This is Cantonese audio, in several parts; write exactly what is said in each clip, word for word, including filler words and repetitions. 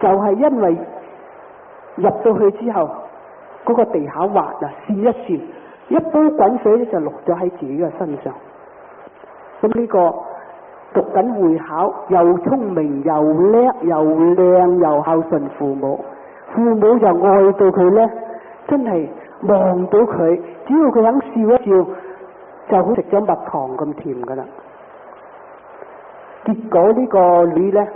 就係因為入到去之後，嗰個地下滑啊，跣一跣，一煲滾水咧就落咗喺自己嘅身上。咁呢個讀緊會考，又聰明又叻又靚又孝順父母，父母就愛到佢咧，真係望到佢，只要佢肯笑一笑，就好食咗蜜糖咁甜噶啦。結果呢個女咧，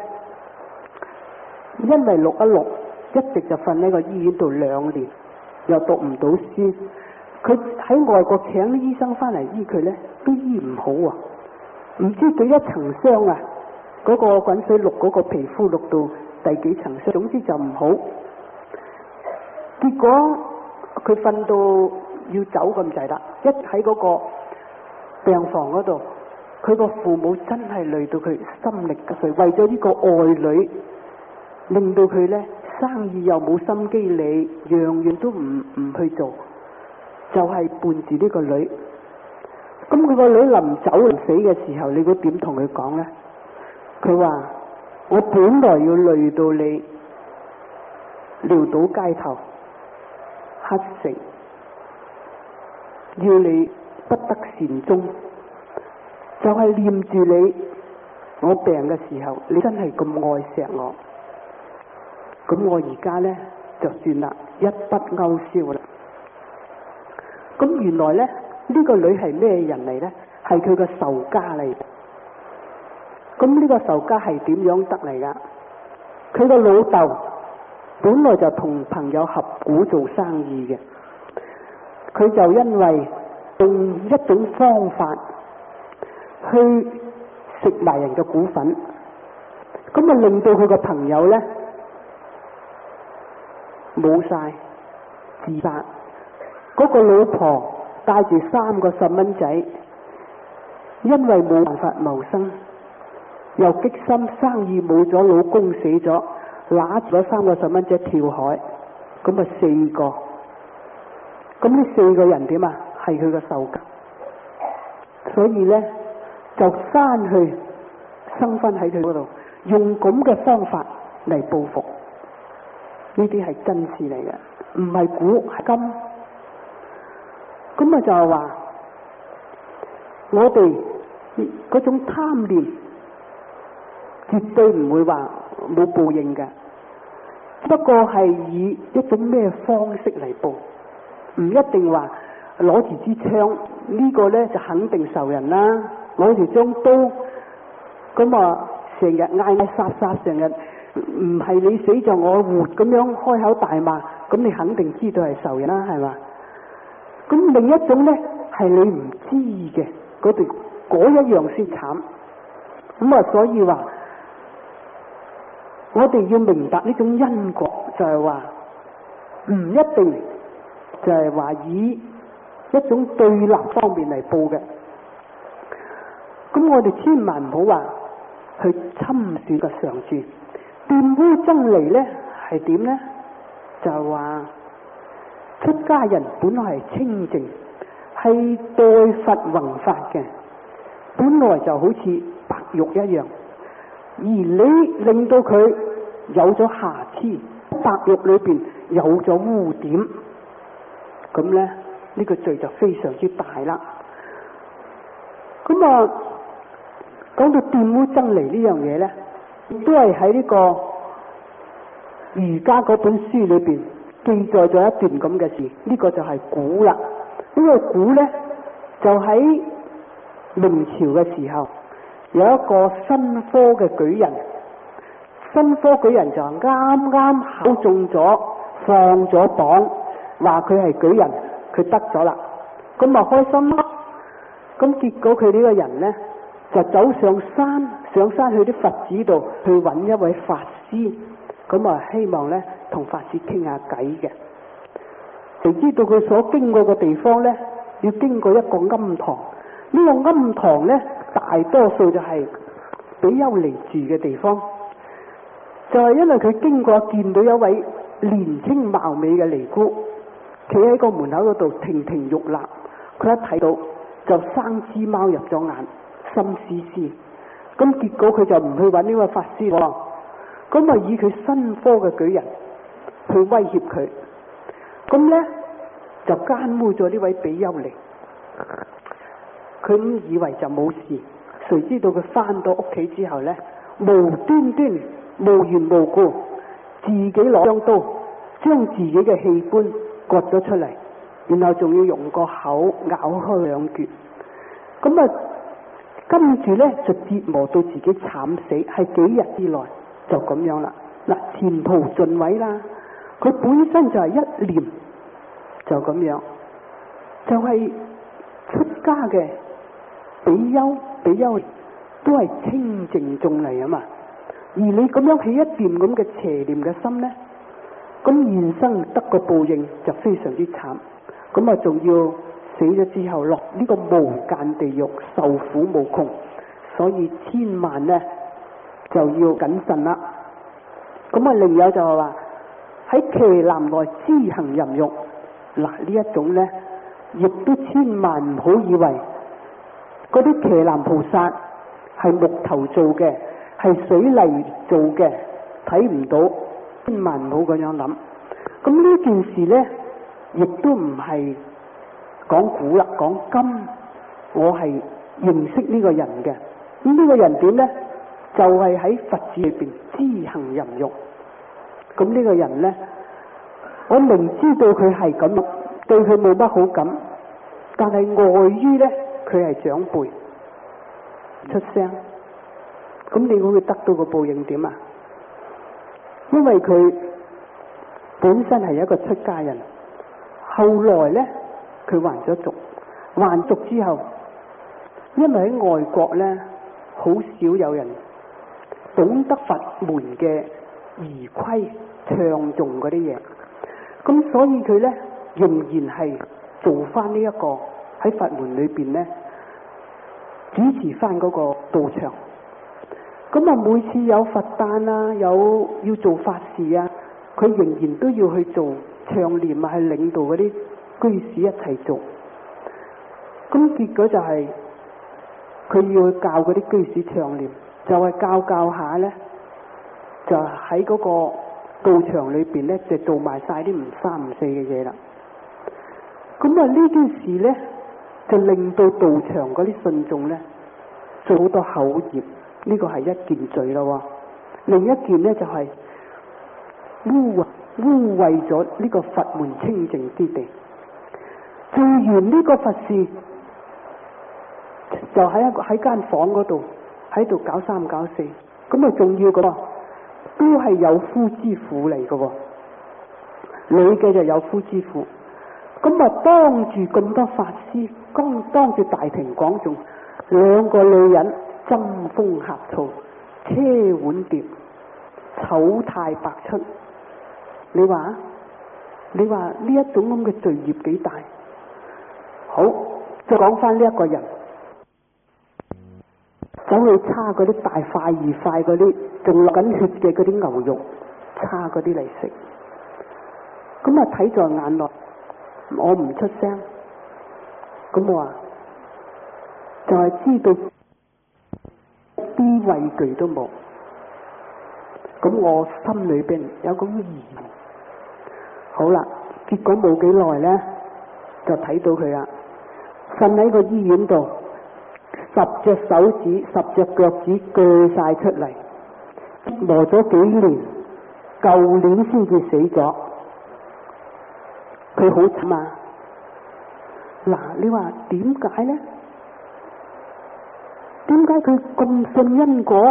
因為六一六，一直就瞓喺個醫院度兩年，又讀唔到書。佢喺外國請啲醫生翻嚟醫佢咧，都醫唔好啊！唔知佢一層傷啊，嗰、嗰個滾水淥嗰個皮膚淥到第幾層傷，總之就唔好。結果佢瞓到要走咁滯啦，一喺嗰個病房嗰度，佢個父母真係累到佢心力交瘁，為咗呢個愛女，令到佢咧生意又冇心機理，樣樣都唔唔去做，就係、是、伴住呢個女。咁佢個女臨走臨死嘅時候，你估點同佢講咧？佢話：我本來要累到你潦倒街頭，乞食，要你不得善終，就係、是、念住你，我病嘅時候，你真係咁愛錫我。咁我而家咧就算啦，一筆勾銷啦。咁原來咧呢、呢個女係咩人嚟咧？係佢個仇家嚟。咁呢個仇家係點樣得嚟噶？佢個老豆本來就同朋友合股做生意嘅，佢就因為用一種方法去食埋人嘅股份，咁啊令到佢個朋友咧冇晒自殺。嗰、嗰個老婆帶住三個細蚊仔，因為冇辦法謀生，又激心生意冇咗，老公死咗，揦住咗三個細蚊仔跳海，咁啊四個，咁呢四個人點啊？係佢個仇家，所以咧就翻去生翻喺佢嗰度，用咁嘅方法嚟報復。呢啲係真事嚟嘅，唔係古係今。咁啊就係話，我哋嗰種貪念絕對唔會話冇報應嘅，不過係以一種咩方式嚟報，唔一定話攞住支槍，呢個咧就肯定仇人啦。攞住張刀，咁啊成日嗌嗌殺殺，成日唔係你死就我活咁樣開口大罵，咁你肯定知道係仇人啦，係嘛？咁另一種咧係你唔知嘅嗰段嗰一樣先慘。咁啊所以話我哋要明白呢種因果，就係話唔一定就係話以一種對立方面嚟報嘅。咁我哋千萬唔好話去侵蝕個常住。玷污僧尼咧係點咧？就係話出家人本來係清淨，係代佛弘法嘅，本來就好似白玉一樣，而你令到佢有咗瑕疵，白玉裏邊有咗污點，咁咧呢個罪就非常之大啦。咁啊講到玷污僧尼呢樣嘢咧，都係喺呢個瑜伽嗰本書裏邊記載咗一段咁嘅事。呢、這個就係古啦。呢、這個古咧就喺明朝嘅時候，有一個新科嘅舉人，新科舉人就啱啱考中咗，放咗榜，話佢係舉人，佢得咗啦，咁啊開心啦。咁結果佢呢個人咧就走上山，上山去啲佛寺度去揾一位法師，咁啊希望咧同法師傾下偈嘅。誰知道佢所經過嘅地方咧，要經過一個庵堂。呢、這個庵堂咧，大多數就係比丘尼住嘅地方。就係、是、因為佢經過見到一位年青貌美嘅尼姑，企喺個門口嗰度亭亭玉立，佢一睇到就生枝貓入咗眼，心思思。咁結果佢就唔去揾呢個法師喎， 咁啊以佢新科嘅舉人去威脅佢，咁咧就奸污咗呢位比丘尼。佢以為就冇事，誰知道佢翻到屋企之後咧，無端端無緣無故自己攞張刀將自己嘅器官割咗出嚟，然後仲要用個口咬開兩橛。咁啊跟住咧就折磨到自己慘死，係幾日之內就咁樣啦。嗱，前途盡毀啦，佢本身就係一念就咁樣，就係、是、出家嘅比丘比丘都係清淨眾嚟啊嘛。而你咁樣起一念咁嘅邪念嘅心咧，咁現生得個報應就非常之慘。咁啊仲要死咗之後落呢個無間地獄受苦無窮，所以千萬咧就要謹慎啦。咁啊另有就係話喺伽藍內知行淫欲，嗱呢一種咧亦都千萬唔好以為嗰啲伽藍菩薩係木頭做嘅，係水泥做嘅，睇唔到，千萬唔好咁樣諗。咁呢件事咧亦都唔係講古啦，講今，我係認識呢個人嘅。咁呢個人點咧？就係、是、喺佛寺裏邊知行淫欲。咁呢個人咧，我明知道佢係咁，對佢冇乜好感，但係礙於咧佢係長輩，出聲。咁你會得到個報應點啊？因為佢本身係一個出家人，後來咧佢還咗俗，還俗之後，因為喺外國咧好少有人懂得佛門嘅儀規唱誦嗰啲嘢，咁所以佢咧仍然係做翻呢一個喺佛門裏邊咧主持翻嗰個道場。咁啊每次有佛誕啊，有要做法事啊，佢仍然都要去做唱念啊，去領導嗰啲居士一齊做。咁結果就係、是、佢要去教嗰啲居士唱念，就係、是、教教下咧，就喺嗰個道場裏邊咧，就做埋晒啲唔三唔四嘅嘢啦。咁啊呢件事咧，就令到道場嗰啲信眾咧做好多口業，呢、這個係一件罪咯。另一件咧就係、是、污污穢咗呢個佛門清淨之地。做完呢個佛事，就喺一個喺間房嗰度喺度搞三搞四，咁啊仲要噶喎，都係有夫之婦嚟噶喎，女嘅就有夫之婦，咁啊當住咁多法師，當當住大庭廣眾，兩個女人爭風呷醋，車碗碟，醜態百出，你話你話呢一種咁嘅罪孽幾大？好，再講翻呢一個人，走去叉嗰啲大塊二塊嗰啲仲落緊血嘅嗰啲牛肉，叉嗰啲嚟食。咁啊睇在眼內，我唔出聲。咁我話就係、是、知道一啲畏懼都冇。咁我心裏邊有咁疑問。好啦，結果冇幾耐咧，就睇到佢啦。瞓喺個醫院度，十隻手指、十隻腳趾鋸晒出嚟，磨咗幾年，舊年先至死咗。佢好慘啊！嗱，你話點解呢？點解佢咁信因果，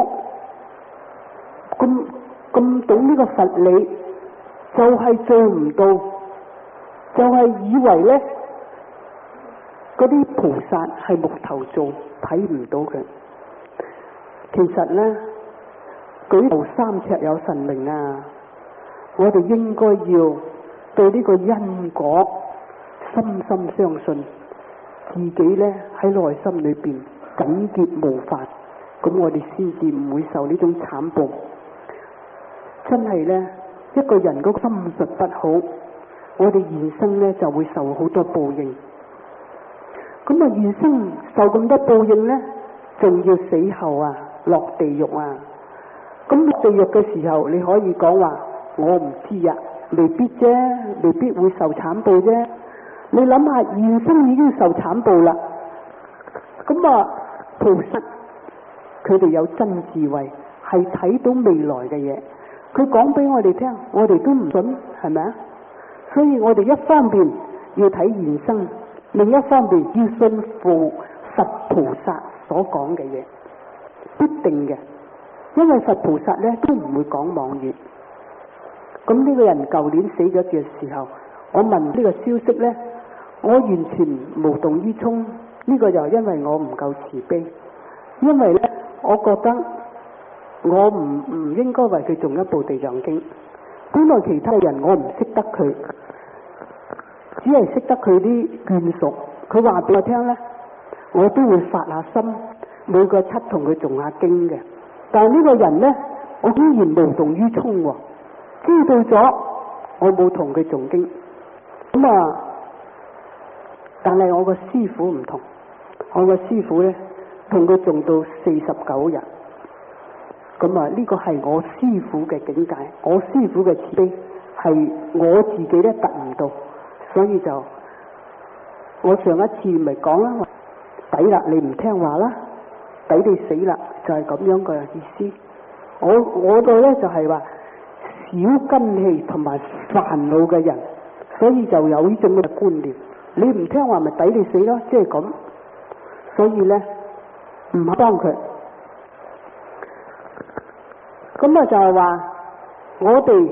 咁咁懂呢個佛理，就係、是、做唔到，就係、是、以為呢嗰啲菩薩係木頭做，睇唔到佢。其實呢，舉頭三尺有神明啊！我哋應該要對呢個因果深深相信，自己呢喺內心裏邊緊結無法，咁我哋先至唔會受呢種慘報。真係呢，一個人個心術不好，我哋現生呢就會受好多報應。咁啊，現生受咁多報應呢，仲要死後啊，落地獄啊！ 咁落地獄嘅時候，你可以講話我唔知啊，未必啫，未必會受慘報啫。你諗下，現生已經受慘報啦。咁啊，菩薩佢哋有真智慧，係睇到未來嘅嘢。佢講俾我哋聽，我哋都唔信，係咪啊？所以我哋一方面要睇現生，另一方面要信服佛菩薩所講嘅嘢，必定嘅。因為佛菩薩咧都唔會講妄語。咁呢個人舊年死咗嘅時候，我問呢個消息咧，我完全無動於衷。呢個就因為我唔夠慈悲，因為咧我覺得我唔唔應該為佢誦一部地藏經。本來其他人我唔識得佢，只係識得佢啲眷屬。佢話俾我聽咧，我都會發下心，每個七同佢誦下經嘅。但係呢個人咧，我依然無動於衷喎。知道咗，我冇同佢誦經。咁啊，但係我個師父唔同，我個師父咧同佢誦到四十九日。咁啊，呢個係我師父嘅境界，我師父嘅慈悲係我自己咧達唔到，所以就我上一次咪講啦，抵啦，你唔聽話啦，抵你死啦，就係咁樣嘅意思。我我個咧就係話少根氣同埋煩惱嘅人，所以就有呢種嘅觀念。你唔聽話咪抵你死咯，即係咁。所以咧唔幫佢。咁啊就係話我哋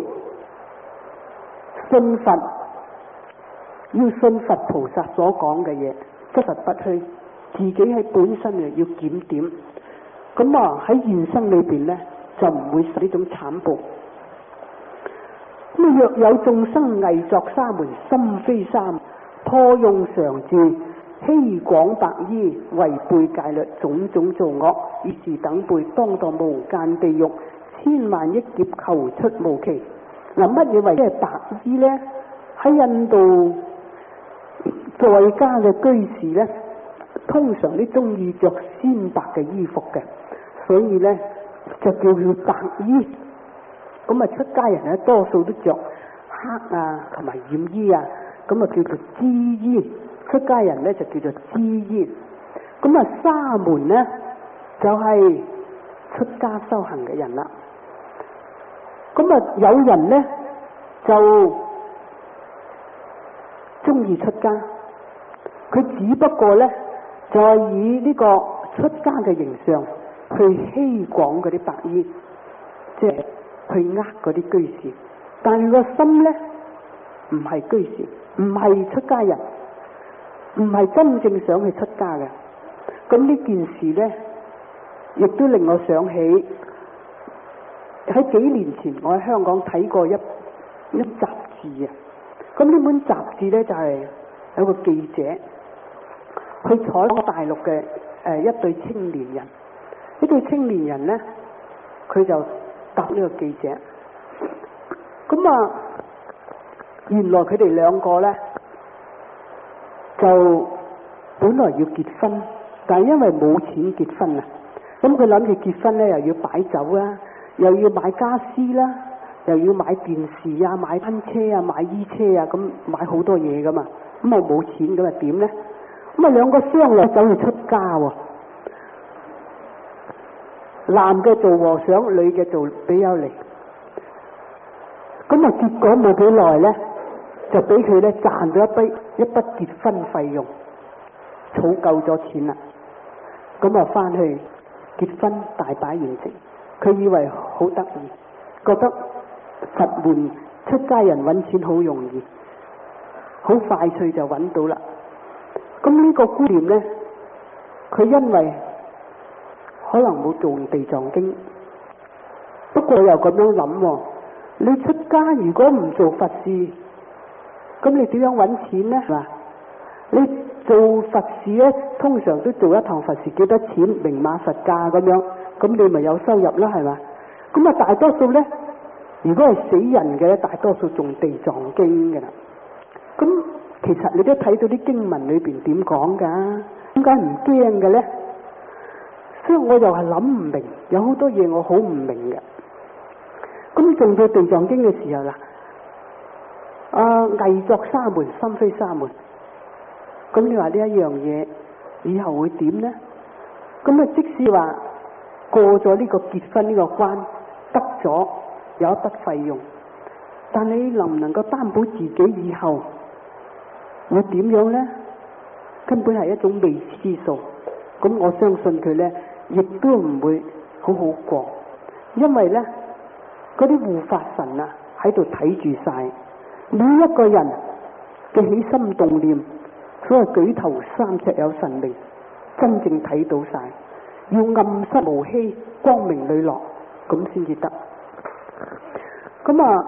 信佛，要信佛菩薩所講嘅嘢，即實不虛，自己喺本身啊要檢點。咁啊喺現生裏邊咧就唔會受呢種慘報。咁若有眾生偽作沙門，心非沙門，破用常住，欺廣白衣，違背戒律，種種造惡，於是等輩當墮無間地獄，千萬億劫求出無期。嗱，乜嘢為即係白衣咧？喺印度在家嘅居士咧，通常都中意着鮮白嘅衣服嘅，所以咧就叫佢白衣。咁啊，出家人咧多數都着黑啊，同埋染衣啊，咁啊叫做支衣。出家人咧就叫做支衣。咁啊，沙門咧就係、是、出家修行嘅人啦。咁啊，有人咧就中意出家，佢只不過咧就係、是、以呢個出家嘅形象去欺廣嗰啲白衣，即係去呃嗰啲居士。但係個心咧唔係居士，唔係出家人，唔係真正想去出家嘅。咁呢件事咧，亦都令我想起喺幾年前我喺香港睇過一一雜誌啊。咁呢本雜誌咧就係、是、有個記者去採訪大陸嘅誒一對青年人。呢對青年人咧，佢就答呢個記者。咁啊，原來佢哋兩個咧就本來要結婚，但係因為冇錢結婚啊，咁佢諗住結婚咧又要擺酒啦，又要買家私啦，又要買電視啊、買單車啊、買衣車啊，咁買好多嘢噶嘛。咁啊冇錢，咁啊點咧？咁啊兩個商量走去出家喎，男嘅做和尚，女嘅做比丘尼。咁啊結果冇幾耐咧，就俾佢咧賺咗一筆一筆結婚費用，儲夠咗錢啦。咁啊翻去結婚大擺筵席，佢以為好得意，覺得佛門出家人揾錢好容易，好快脆就揾到啦。咁呢個觀念咧，佢因為可能冇做地藏經，不過又咁樣諗喎。你出家如果唔做佛事，咁你點樣揾錢呢？係嘛？你做佛事咧，通常都做一堂佛事幾多錢？明碼實價咁樣，咁你咪有收入啦，係嘛？咁啊，大多數咧，如果係死人嘅咧，大多數誦地藏經嘅啦。咁其實你都睇到啲經文裏邊點講㗎？點解唔驚嘅咧？所以我又係諗唔明，有好多嘢我好唔明嘅。 咁仲到地藏經嘅時候啦，啊偽作沙門，心非沙門。咁你話呢一樣嘢以後會點呢？咁啊，即使話過咗呢個結婚呢個關，得咗有一筆費用，但你能唔能夠擔保自己以後會點樣呢？根本係一種未知數。咁我相信佢呢，亦都唔會好好過，因為呢嗰啲護法神啊喺度睇住晒每一個人嘅起心動念，所謂舉頭三尺有神明，真正睇到晒，要暗室無欺，光明磊落，咁先至得。咁啊，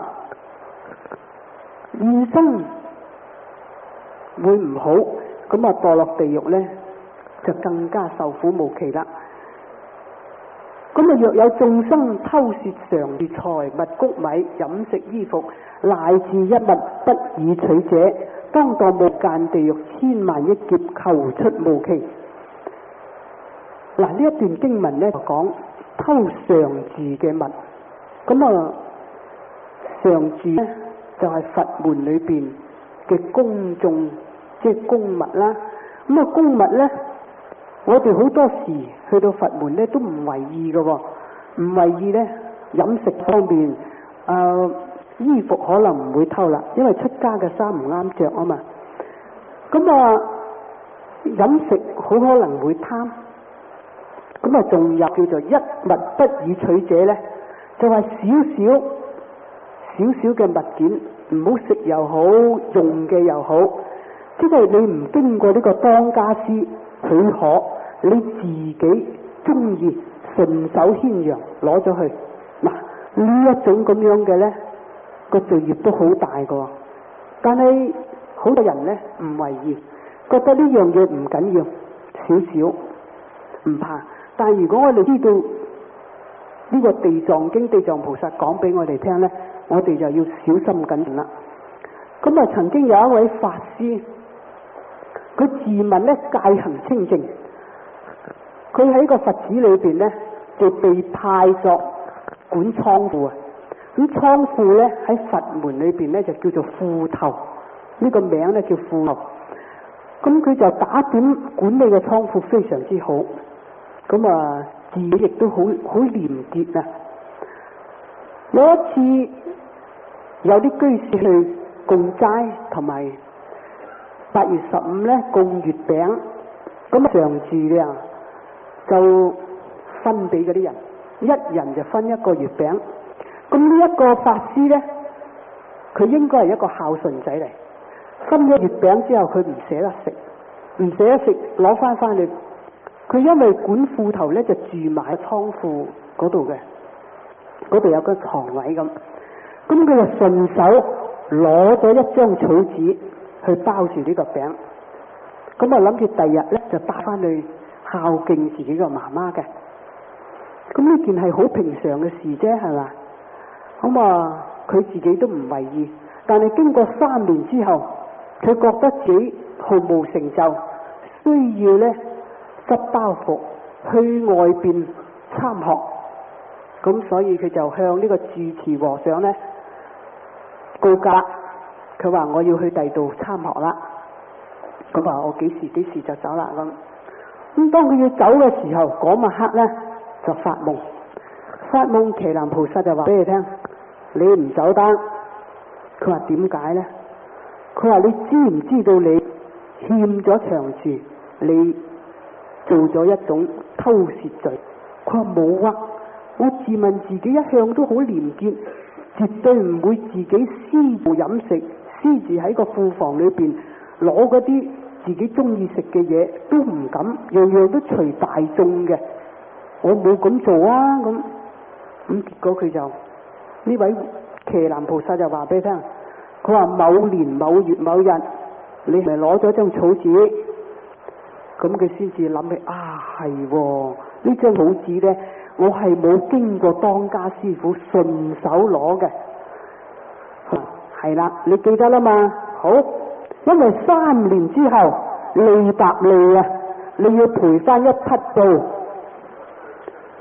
現生會唔好，咁啊墮落地獄呢，就更加受苦無期啦。咁啊，若有眾生偷竊常住財物穀米飲食衣服乃至一物不以取者，當墮無間地獄千萬億劫，求出無期。嗱，呢一段經文咧就講偷常住嘅物，咁啊常住咧就係、是、佛門裏邊嘅公眾，即係公物啦。咁啊公物咧，我哋好多時去到佛門咧都唔為意嘅喎，唔為意咧飲食方面，誒、呃、衣服可能唔會偷啦，因為出家嘅衫唔啱着啊嘛。咁啊飲食好可能會貪。咁啊，仲有叫做一物不以取者咧，就係少少少少嘅物件，唔好食又好，用嘅又好，即係你唔經過呢個當家師許可，你自己中意順手牽羊攞咗去，嗱呢一種咁樣嘅咧，個罪業都好大噶。但係好多人咧唔為意，覺得呢樣嘢唔緊要，少少唔怕。但係如果我哋知道呢個地藏經地藏菩薩講俾我哋聽呢，我哋就要小心謹慎啦。咁啊，曾經有一位法師，佢自問呢戒行清淨，佢喺個佛寺裏邊呢，就被派作管倉庫啊。咁倉庫呢，喺佛門裏邊呢，就叫做庫頭，呢個名呢叫庫頭。咁佢就打點管理嘅倉庫非常之好。咁啊，自己亦都好好廉潔啊！有一次有啲居士去供齋，同埋八月十五咧供月餅，咁啊常住嘅啊就分俾嗰啲人，一人就分一個月餅。咁呢一個法師咧，佢應該係一個孝順仔嚟，分咗月餅之後，佢唔捨得食，唔捨得食攞翻翻去。佢因為管庫頭咧就住埋喺倉庫嗰度嘅，嗰度有個床位咁，咁佢就順手攞咗一張草紙去包住呢個餅，咁啊諗住第日咧就帶翻去孝敬自己個媽媽嘅。咁呢件係好平常嘅事啫，係嘛？咁啊佢自己都唔為意，但係經過三年之後，佢覺得自己毫無成就，需要咧執包袱去外邊參學，咁所以佢就向呢個住持和尚呢告假，佢話我要去第度參學啦。佢話我幾時幾時就走啦咁。咁當佢要走嘅時候，嗰晚黑呢就發夢，發夢伽藍菩薩就話俾你聽，你唔走得。佢話點解呢？佢話你知唔知道你欠咗長住，你做咗一種偷竊罪？佢話冇啊，我自問自己一向都好廉潔，絕對唔會自己私自飲食，私自喺個庫房裏邊攞嗰啲自己中意食嘅嘢，都唔敢，樣樣都隨大眾嘅，我冇咁做啊咁。咁結果佢就呢位伽藍菩薩就話俾你聽，佢話某年某月某日，你係咪攞咗張草紙？咁佢先至諗起啊，係呢張草紙呢，我係冇經過當家師傅順手攞嘅。係啦，你記得啦嘛？好，因為三年之後利白利啊，你要賠翻一匹布。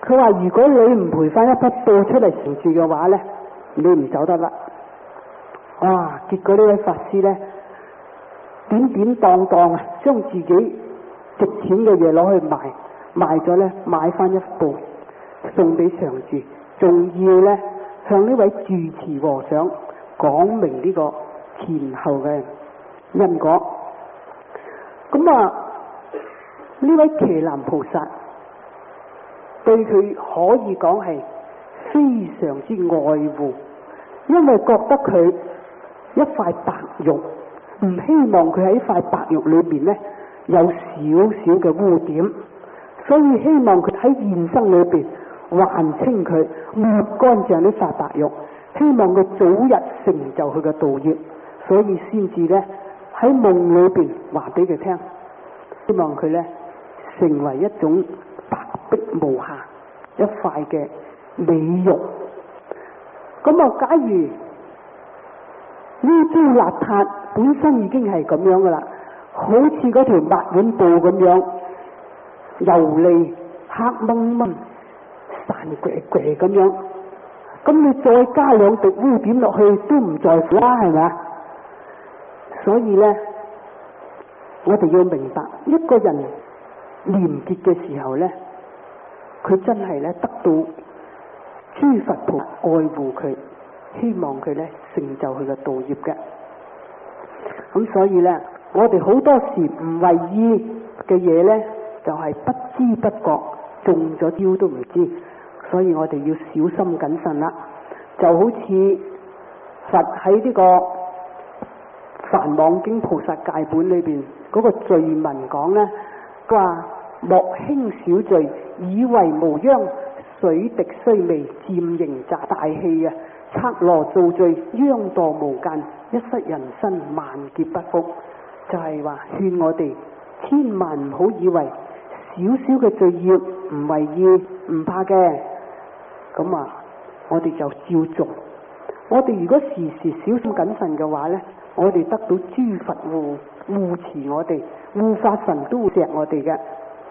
佢話如果你唔賠翻一筆到出嚟承住嘅話咧，你唔走得啦。哇！結果呢位法師咧，典典當當啊，將自己值錢嘅嘢攞去賣，賣咗咧買翻一部送俾常住，仲要咧向呢位住持和尚講明呢個前後嘅因果。咁啊，呢位伽藍菩薩對佢可以講係非常之愛護，因為覺得佢一塊白玉，唔希望佢喺塊白玉裏邊咧有少少嘅污點，所以希望佢喺現生裏邊還清佢，抹乾淨呢塊白玉，希望佢早日成就佢嘅道業，所以先至咧喺夢裏邊話俾佢聽，希望佢咧成為一種白璧無瑕一塊嘅美玉。咁啊，假如污糟邋遢本身已經係咁樣噶啦，好似嗰條抹碗布咁樣油膩黑掹掹散掘掘咁樣，咁你再加兩滴污點落去都唔在乎啦，係咪啊？所以咧，我哋要明白一個人廉潔嘅時候咧，佢真係咧得到諸佛菩薩愛護佢，希望佢咧成就佢嘅道業嘅。咁所以咧，我哋好多時唔為意嘅嘢咧，就係、是、不知不覺中咗招都唔知，所以我哋要小心謹慎啦。就好似佛喺呢個《梵網經》菩薩戒本裏邊嗰個罪文講咧，佢話莫輕小罪，以為無殃，水滴雖微，漸形雜大器啊！賊羅造罪，殃墮無間，一失人身，萬劫不復。就係、是、話勸我哋千萬唔好以為少少嘅罪業唔為意唔怕嘅，咁啊我哋就照做。我哋如果時時小心謹慎嘅話呢，我哋得到諸佛護護持我哋，護法神都會錫我哋嘅。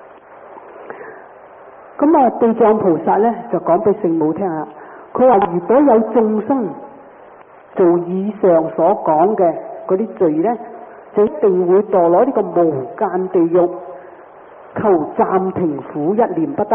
咁啊，地藏菩薩呢就講俾聖母聽啦。佢話如果有眾生做以上所講嘅嗰啲罪呢，就一定會墮落呢個無間地獄，求暫停苦一念不得。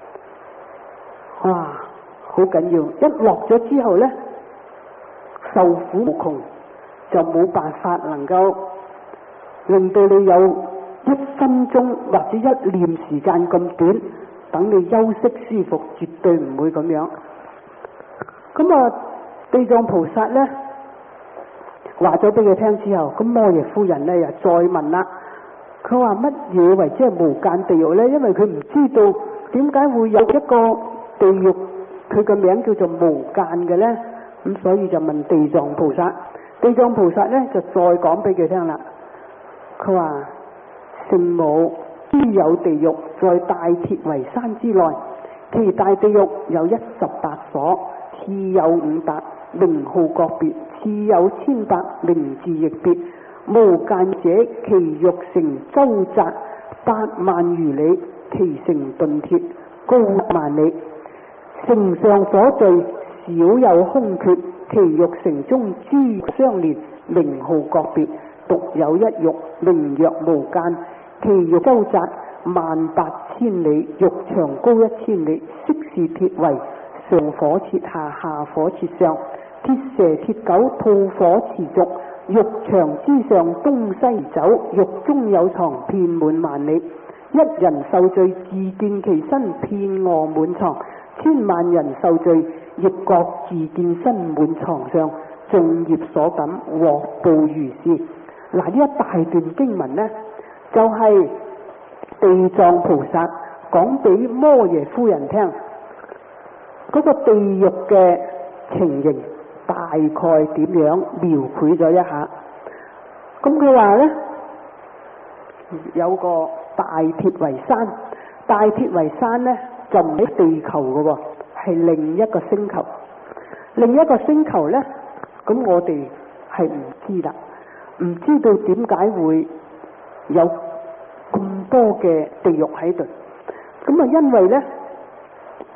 哇，好緊要！一落咗之後呢，受苦無窮，就冇辦法能夠令到你有一分鐘或者一念時間咁短，等你休息舒服，絕對唔會咁樣。咁啊，地藏菩薩呢話咗俾佢聽之後，咁摩耶夫人呢又再問啦。佢話乜嘢為之係無間地獄呢？因為佢唔知道點解會有一個地獄，佢個名叫做無間嘅呢。咁所以就問地藏菩薩。地藏菩薩呢就再講俾佢聽啦。佢話聖母，諸有地獄在大鐵圍山之內，其大地獄有一十八所，次有五百，名號各別；次有千百，名字亦別。無間者，其獄城周匝八萬餘里，其城鈍鐵，高萬里。城上所聚，少有空缺。其獄城中諸相連，名號各別，獨有一獄，名曰無間。其獄周匝萬八千里，獄長高一千里，悉是鐵圍，上火設下，下火設上，鐵蛇鐵狗，吐火持續。獄牆之上東西走，獄中有床遍滿萬里。一人受罪，自見其身遍臥滿床；千萬人受罪，亦各自見身滿床上。眾業所感，獲報如是。嗱，呢一大段經文呢，就係、是、地藏菩薩講俾摩耶夫人聽嗰、那個地獄嘅情形，大概點樣描繪咗一下。咁佢話呢，有個大鐵圍山，大鐵圍山呢就唔喺地球嘅喎，係另一個星球。另一個星球呢，咁我哋係唔知啦，唔知道點解會有咁多嘅地獄喺度。咁啊，因為呢，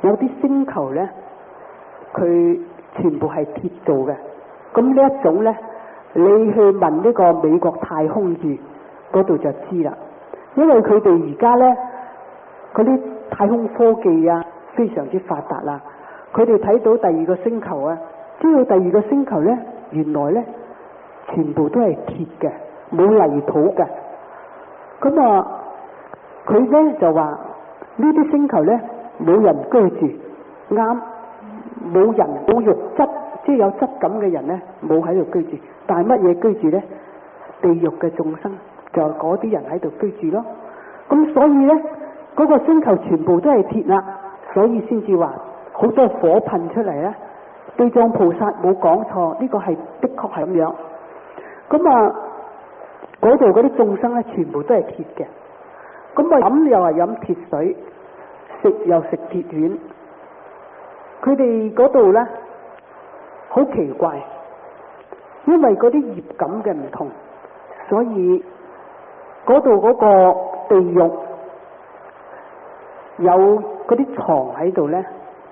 有啲星球咧，佢全部係鐵做嘅。咁呢一種咧，你去問呢個美國太空員嗰度就知啦。因為佢哋而家咧嗰啲太空科技啊非常之發達啦，佢哋睇到第二個星球啊，知道第二個星球咧原來咧全部都係鐵嘅，冇泥土嘅。咁啊，佢咧就話呢啲星球咧冇人居住，啱，冇人冇肉質，即係有質感嘅人咧冇喺度居住。但係乜嘢居住咧？地獄嘅眾生就係嗰啲人喺度居住咯。咁所以咧嗰個星球全部都係鐵啦，所以先至話好多火噴出嚟咧。地藏菩薩冇講錯，呢個係的確係咁樣。咁啊，嗰度嗰啲眾生咧全部都係鐵嘅。咁啊飲又係飲鐵水，食又食鐵丸。佢哋嗰度咧好奇怪，因為嗰啲業感嘅唔同，所以嗰度嗰個地獄有嗰啲床喺度咧，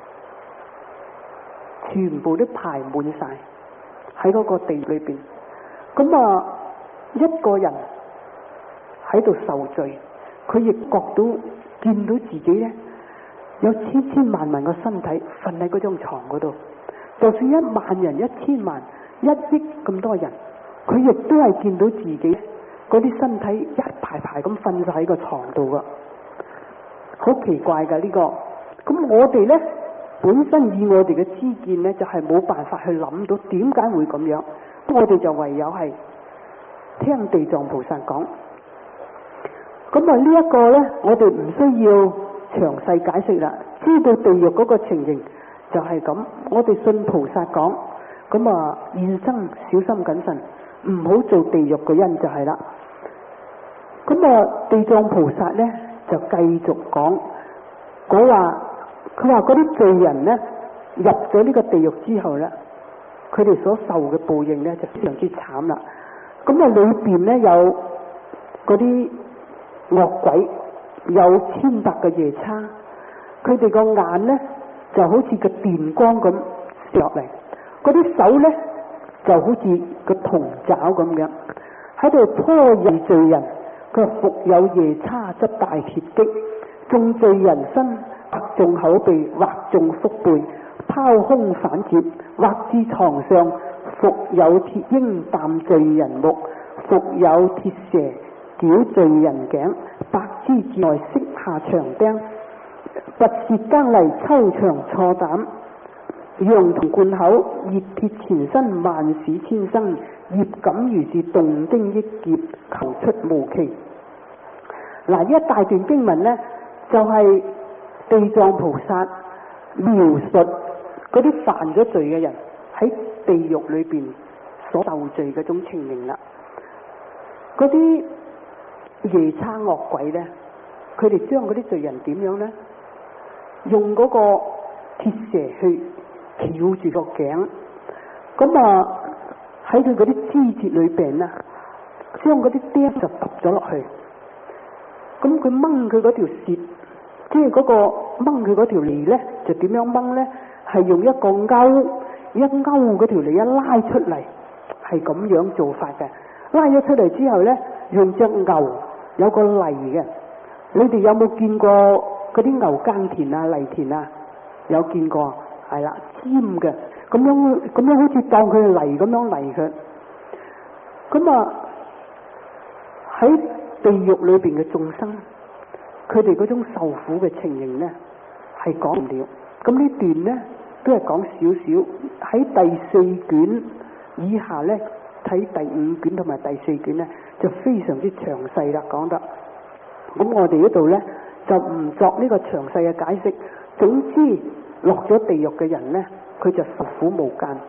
全部都排滿晒喺嗰個地裏邊。咁啊，一個人喺度受罪，佢亦覺到見到自己咧有千千萬萬個身體瞓喺嗰張床嗰度。就算一萬人、一千萬、一億咁多人，佢亦都係見到自己嗰啲身體一排排咁瞓晒喺個床度噶，好奇怪噶呢個。咁我哋咧本身以我哋嘅知見咧，就係冇辦法去諗到點解會咁樣。我哋就唯有係聽地藏菩薩講。咁啊呢一個咧，我哋唔需要詳細解釋啦。知道地獄嗰個情形就係咁，我哋信菩薩講，咁啊現生小心謹慎，唔好做地獄嘅因就係啦。咁啊地藏菩薩咧就繼續講，講話佢話嗰啲罪人咧入咗呢個地獄之後咧，佢哋所受嘅報應咧就非常之慘啦。咁啊裏邊咧有嗰啲惡鬼，有千百個夜叉，佢哋個眼咧就好似個電光咁射落嚟，嗰啲手咧就好似個銅爪咁樣喺度拖曳罪人。佢話復有夜叉執大鐵戟，中罪人身，劃中口鼻，劃中腹背，拋空反折，劃至床上。復有鐵鷹啖罪人目，復有鐵蛇絞罪人頸，百肢之內釋下長釘，拔舌耕犁抽腸錯膽，羊銅灌口熱鐵纏身，萬死千生，業感如是動經億劫，求出無期。嗱，呢一大段經文呢，就係、是、地藏菩薩描述嗰啲犯咗罪嘅人喺地獄裏邊所受罪嗰種情形啦。嗰啲夜叉惡鬼呢，佢哋將嗰啲罪人點樣呢？用嗰個鐵蛇去翹住個頸，咁啊喺佢嗰啲肢節裏邊啊，將嗰啲釘就揼咗落去。咁佢掹佢嗰條舌，即係嗰個掹佢嗰條脷咧，就點樣掹咧？係用一個勾，一勾嗰條脷一拉出嚟，係咁樣做法嘅。拉咗出嚟之後咧，用隻牛有個犁嘅，你哋有冇見過嗰啲牛耕田啊、犁田啊？有見過，係啦，尖嘅，咁樣咁樣好似當佢係犁咁樣犁佢。咁啊喺地獄裏邊嘅眾生，佢哋嗰種受苦嘅情形呢，係講唔了。咁呢段呢，都係講少少。喺第四卷以下呢，睇第五卷同埋第四卷呢，就非常之詳細啦，講得。咁我哋呢度呢，就唔作呢個詳細嘅解釋。總之落咗地獄嘅人呢，佢就受苦無間。